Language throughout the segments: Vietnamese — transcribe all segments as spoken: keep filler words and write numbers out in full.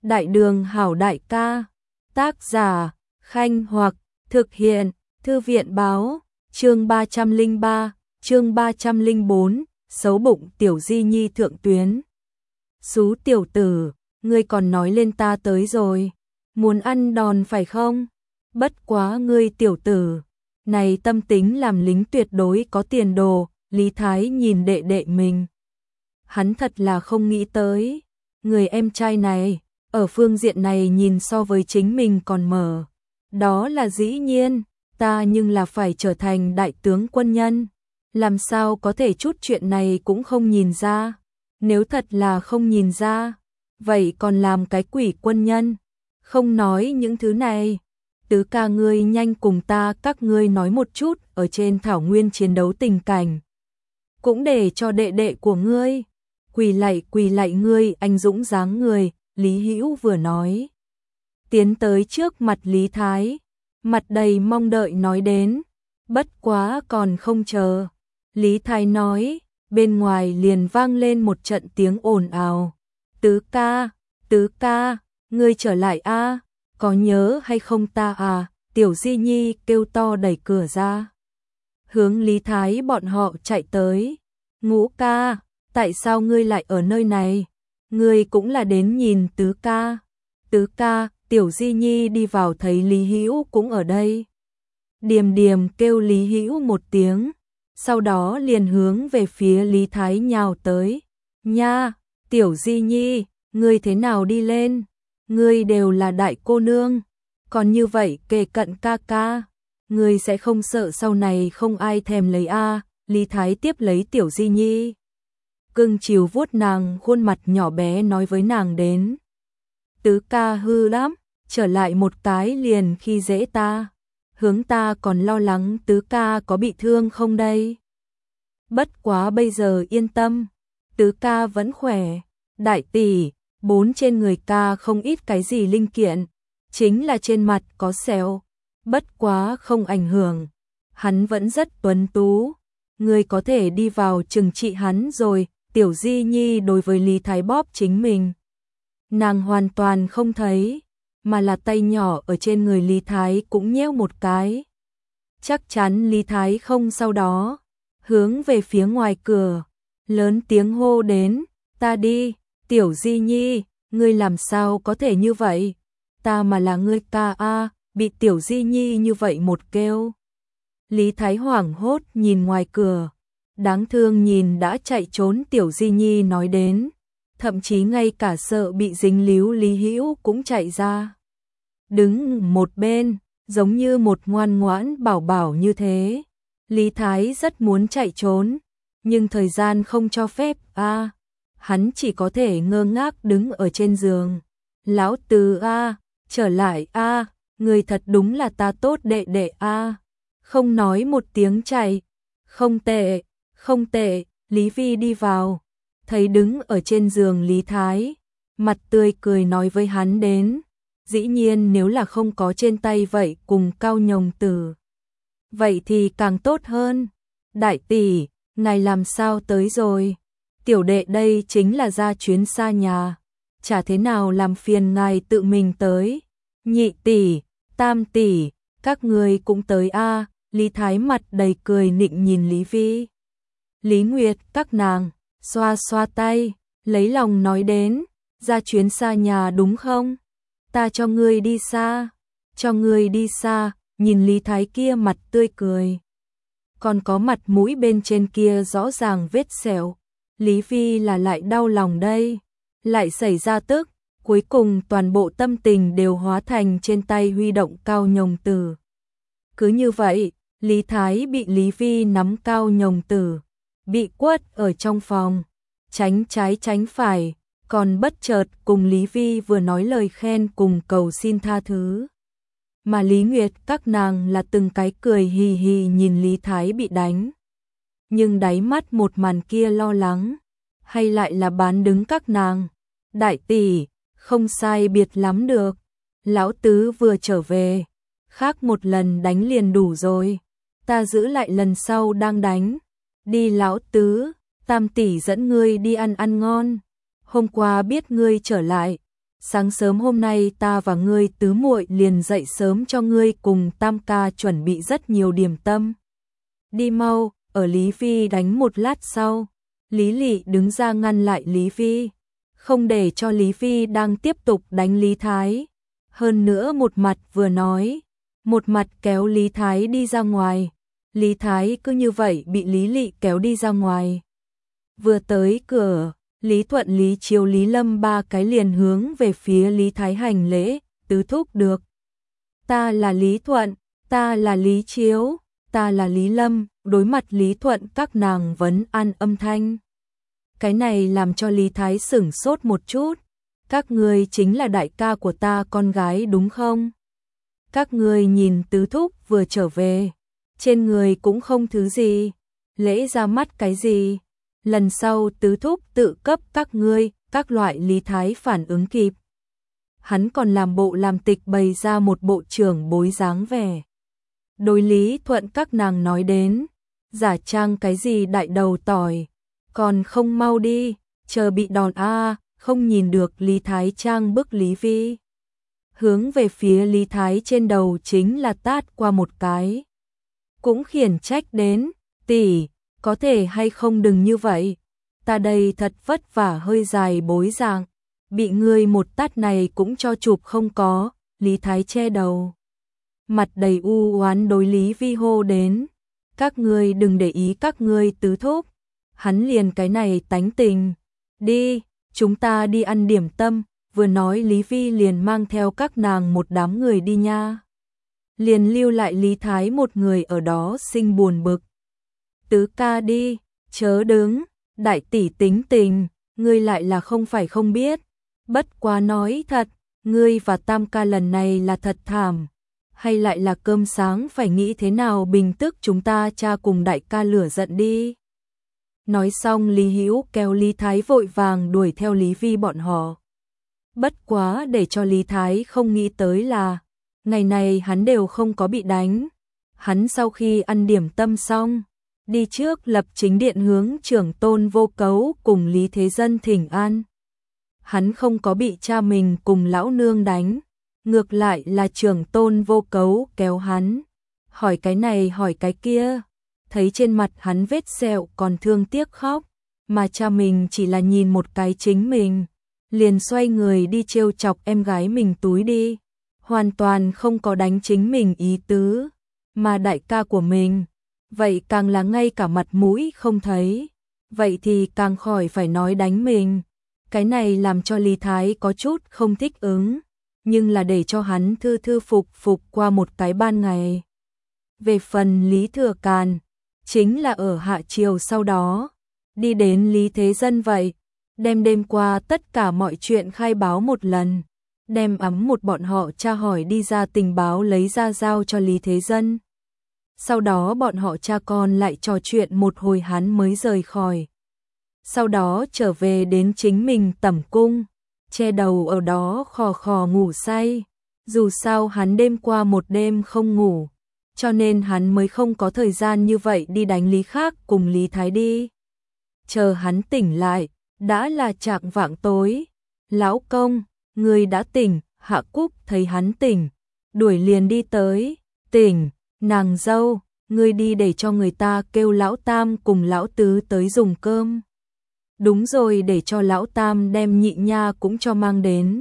Đại đường hảo đại ca. Tác giả Khanh Hoặc. Thực hiện Thư viện báo. Chương ba trăm lẻ ba, chương ba trăm lẻ bốn, xấu bụng tiểu di nhi thượng tuyến. Xú tiểu tử, ngươi còn nói lên ta tới rồi, muốn ăn đòn phải không? Bất quá ngươi tiểu tử, này tâm tính làm lính tuyệt đối có tiền đồ. Lý Thái nhìn đệ đệ mình, hắn thật là không nghĩ tới, người em trai này, ở phương diện này nhìn so với chính mình còn mở. Đó là dĩ nhiên, ta nhưng là phải trở thành đại tướng quân nhân, làm sao có thể chút chuyện này cũng không nhìn ra. Nếu thật là không nhìn ra, vậy còn làm cái quỷ quân nhân. Không nói những thứ này, tứ ca ngươi nhanh cùng ta các ngươi nói một chút ở trên thảo nguyên chiến đấu tình cảnh, cũng để cho đệ đệ của ngươi quỳ lạy quỳ lạy ngươi anh dũng dáng người. Lý Hữu vừa nói, tiến tới trước mặt Lý Thái, mặt đầy mong đợi nói đến. Bất quá còn không chờ Lý Thái nói, bên ngoài liền vang lên một trận tiếng ồn ào. Tứ ca, tứ ca, ngươi trở lại a, có nhớ hay không ta à? Tiểu Di Nhi kêu to đẩy cửa ra, hướng Lý Thái bọn họ chạy tới. Ngũ ca, tại sao ngươi lại ở nơi này? Ngươi cũng là đến nhìn tứ ca. Tứ ca, Tiểu Di Nhi đi vào thấy Lý Hữu cũng ở đây. Điềm điềm kêu Lý Hữu một tiếng, sau đó liền hướng về phía Lý Thái nhào tới. Nha, Tiểu Di Nhi, ngươi thế nào đi lên? Ngươi đều là đại cô nương, còn như vậy kề cận ca ca, ngươi sẽ không sợ sau này không ai thèm lấy a? Lý Thái tiếp lấy Tiểu Di Nhi, cưng chiều vuốt nàng khuôn mặt nhỏ bé nói với nàng đến. Tứ ca hư lắm, trở lại một cái liền khi dễ ta, hướng ta còn lo lắng tứ ca có bị thương không đây. Bất quá bây giờ yên tâm, tứ ca vẫn khỏe. Đại tỷ, bốn trên người ca không ít cái gì linh kiện, chính là trên mặt có sẹo, bất quá không ảnh hưởng, hắn vẫn rất tuấn tú, người có thể đi vào trừng trị hắn rồi. Tiểu Di Nhi đối với Lý Thái bóp chính mình, nàng hoàn toàn không thấy, mà là tay nhỏ ở trên người Lý Thái cũng nhéo một cái. Chắc chắn Lý Thái không sau đó, hướng về phía ngoài cửa, lớn tiếng hô đến, ta đi. Tiểu Di Nhi, ngươi làm sao có thể như vậy? Ta mà là ngươi ca a. Bị Tiểu Di Nhi như vậy một kêu, Lý Thái hoảng hốt nhìn ngoài cửa, đáng thương nhìn đã chạy trốn Tiểu Di Nhi nói đến, thậm chí ngay cả sợ bị dính líu Lý Hữu cũng chạy ra, đứng một bên, giống như một ngoan ngoãn bảo bảo như thế. Lý Thái rất muốn chạy trốn, nhưng thời gian không cho phép a. Hắn chỉ có thể ngơ ngác đứng ở trên giường. Lão Tứ a, trở lại a, người thật đúng là ta tốt đệ đệ a. Không nói một tiếng chạy. Không tệ, không tệ. Lý Vi đi vào, thấy đứng ở trên giường Lý Thái, mặt tươi cười nói với hắn đến. Dĩ nhiên nếu là không có trên tay vậy cùng Cao Nhồng Tử, vậy thì càng tốt hơn. Đại tỷ, ngài làm sao tới rồi? Tiểu đệ đây chính là ra chuyến xa nhà, chả thế nào làm phiền ngài tự mình tới. Nhị tỷ, tam tỷ, các người cũng tới a. Lý Thái mặt đầy cười nịnh nhìn Lý Vi, Lý Nguyệt các nàng, xoa xoa tay, lấy lòng nói đến, ra chuyến xa nhà đúng không? Ta cho ngươi đi xa, cho ngươi đi xa. Nhìn Lý Thái kia mặt tươi cười, còn có mặt mũi bên trên kia rõ ràng vết sẹo, Lý Vi là lại đau lòng đây, lại xảy ra tức, cuối cùng toàn bộ tâm tình đều hóa thành trên tay huy động Cao Nhồng Tử. Cứ như vậy, Lý Thái bị Lý Vi nắm Cao Nhồng Tử, bị quất ở trong phòng, tránh trái tránh phải, còn bất chợt cùng Lý Vi vừa nói lời khen cùng cầu xin tha thứ. Mà Lý Nguyệt các nàng là từng cái cười hì hì nhìn Lý Thái bị đánh, nhưng đáy mắt một màn kia lo lắng, hay lại là bán đứng các nàng. Đại tỷ, không sai biệt lắm được, lão tứ vừa trở về, khác một lần đánh liền đủ rồi, ta giữ lại lần sau đang đánh. Đi lão tứ, tam tỷ dẫn ngươi đi ăn ăn ngon, hôm qua biết ngươi trở lại, sáng sớm hôm nay ta và ngươi tứ muội liền dậy sớm cho ngươi cùng tam ca chuẩn bị rất nhiều điểm tâm. Đi mau, ở Lý Phi đánh một lát sau. Lý Lị đứng ra ngăn lại Lý Phi, không để cho Lý Phi đang tiếp tục đánh Lý Thái. Hơn nữa một mặt vừa nói, một mặt kéo Lý Thái đi ra ngoài. Lý Thái cứ như vậy bị Lý Lị kéo đi ra ngoài. Vừa tới cửa, Lý Thuận, Lý Chiếu, Lý Lâm ba cái liền hướng về phía Lý Thái hành lễ, tứ thúc được. Ta là Lý Thuận, ta là Lý Chiếu, ta là Lý Lâm, đối mặt Lý Thuận các nàng vấn an âm thanh. Cái này làm cho Lý Thái sửng sốt một chút. Các ngươi chính là đại ca của ta con gái đúng không? Các ngươi nhìn tứ thúc vừa trở về, trên người cũng không thứ gì, lễ ra mắt cái gì? Lần sau tứ thúc tự cấp các ngươi, các loại Lý Thái phản ứng kịp. Hắn còn làm bộ làm tịch bày ra một bộ trưởng bối dáng vẻ. Đối Lý Thuận các nàng nói đến, giả trang cái gì đại đầu tỏi, còn không mau đi, chờ bị đòn a, không nhìn được Lý Thái trang bức Lý Vi. Hướng về phía Lý Thái trên đầu chính là tát qua một cái. Cũng khiển trách đến, tỷ, có thể hay không đừng như vậy, ta đây thật vất vả hơi dài bối dạng, bị ngươi một tát này cũng cho chụp không có. Lý Thái che đầu, mặt đầy u oán đối Lý Vi hô đến, các ngươi đừng để ý các ngươi tứ thúc, hắn liền cái này tánh tình, đi, chúng ta đi ăn điểm tâm. Vừa nói Lý Vi liền mang theo các nàng một đám người đi nha, liền lưu lại Lý Thái một người ở đó sinh buồn bực. Tứ ca đi, chớ đứng, đại tỷ tính tình, ngươi lại là không phải không biết, bất quá nói thật, ngươi và tam ca lần này là thật thảm, hay lại là cơm sáng phải nghĩ thế nào bình tức chúng ta cha cùng đại ca lửa giận đi. Nói xong Lý Hữu kéo Lý Thái vội vàng đuổi theo Lý Vi bọn họ. Bất quá để cho Lý Thái không nghĩ tới là, ngày này hắn đều không có bị đánh. Hắn sau khi ăn điểm tâm xong, đi trước lập chính điện hướng trưởng tôn Vô Cấu cùng Lý Thế Dân thỉnh an. Hắn không có bị cha mình cùng lão nương đánh, ngược lại là trưởng tôn Vô Cấu kéo hắn, hỏi cái này hỏi cái kia, thấy trên mặt hắn vết sẹo còn thương tiếc khóc, mà cha mình chỉ là nhìn một cái chính mình, liền xoay người đi trêu chọc em gái mình túi đi, hoàn toàn không có đánh chính mình ý tứ, mà đại ca của mình, vậy càng là ngay cả mặt mũi không thấy, vậy thì càng khỏi phải nói đánh mình. Cái này làm cho Lý Thái có chút không thích ứng, nhưng là để cho hắn thư thư phục phục qua một cái ban ngày. Về phần Lý Thừa Càn, chính là ở hạ chiều sau đó, đi đến Lý Thế Dân vậy, đem đêm qua tất cả mọi chuyện khai báo một lần, đem ấm một bọn họ tra hỏi đi ra tình báo lấy ra giao cho Lý Thế Dân. Sau đó bọn họ cha con lại trò chuyện một hồi hắn mới rời khỏi. Sau đó trở về đến chính mình tẩm cung, che đầu ở đó khò khò ngủ say. Dù sao hắn đêm qua một đêm không ngủ, cho nên hắn mới không có thời gian như vậy đi đánh Lý khác cùng Lý Thái đi. Chờ hắn tỉnh lại, đã là chạng vạng tối. Lão công, người đã tỉnh. Hạ Cúc thấy hắn tỉnh, đuổi liền đi tới. Tỉnh, nàng dâu, ngươi đi để cho người ta kêu lão tam cùng lão tứ tới dùng cơm. Đúng rồi, để cho lão tam đem nhị nha cũng cho mang đến.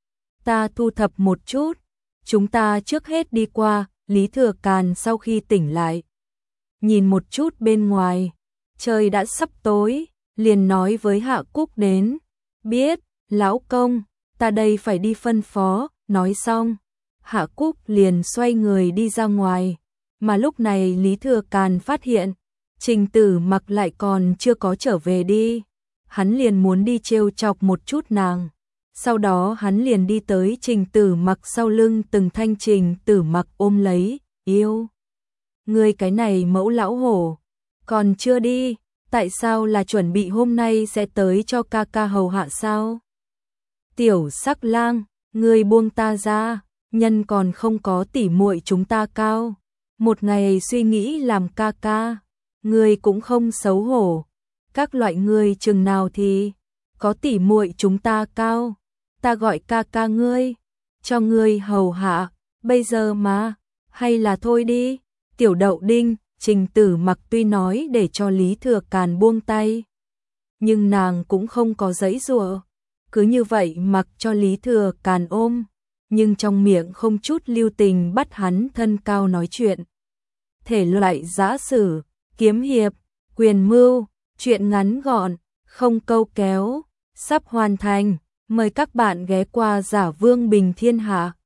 Ta thu thập một chút, chúng ta trước hết đi qua. Lý Thừa Càn sau khi tỉnh lại, nhìn một chút bên ngoài, trời đã sắp tối, liền nói với Hạ Cúc đến. Biết, lão công, ta đây phải đi phân phó. Nói xong, Hạ Cúc liền xoay người đi ra ngoài, mà lúc này Lý Thừa Càn phát hiện, Trình Tử Mặc lại còn chưa có trở về đi. Hắn liền muốn đi trêu chọc một chút nàng. Sau đó hắn liền đi tới Trình Tử Mặc sau lưng từng thanh Trình Tử Mặc ôm lấy, yêu. Ngươi cái này mẫu lão hổ, còn chưa đi, tại sao là chuẩn bị hôm nay sẽ tới cho ca ca hầu hạ sao? Tiểu Sắc Lang, ngươi buông ta ra, nhân còn không có tỉ muội chúng ta cao. Một ngày suy nghĩ làm ca ca, ngươi cũng không xấu hổ. Các loại ngươi chừng nào thì có tỉ muội chúng ta cao. ta gọi ca ca ngươi, cho ngươi hầu hạ, bây giờ mà, hay là thôi đi. Tiểu Đậu Đinh, Trình Tử Mặc tuy nói để cho Lý Thừa Càn buông tay, nhưng nàng cũng không có giãy giụa, cứ như vậy mặc cho Lý Thừa Càn ôm, nhưng trong miệng không chút lưu tình bắt hắn thân cao nói chuyện. Thể loại giã sử, kiếm hiệp, quyền mưu, chuyện ngắn gọn, không câu kéo, sắp hoàn thành, mời các bạn ghé qua Giả Vương Bình Thiên Hạ.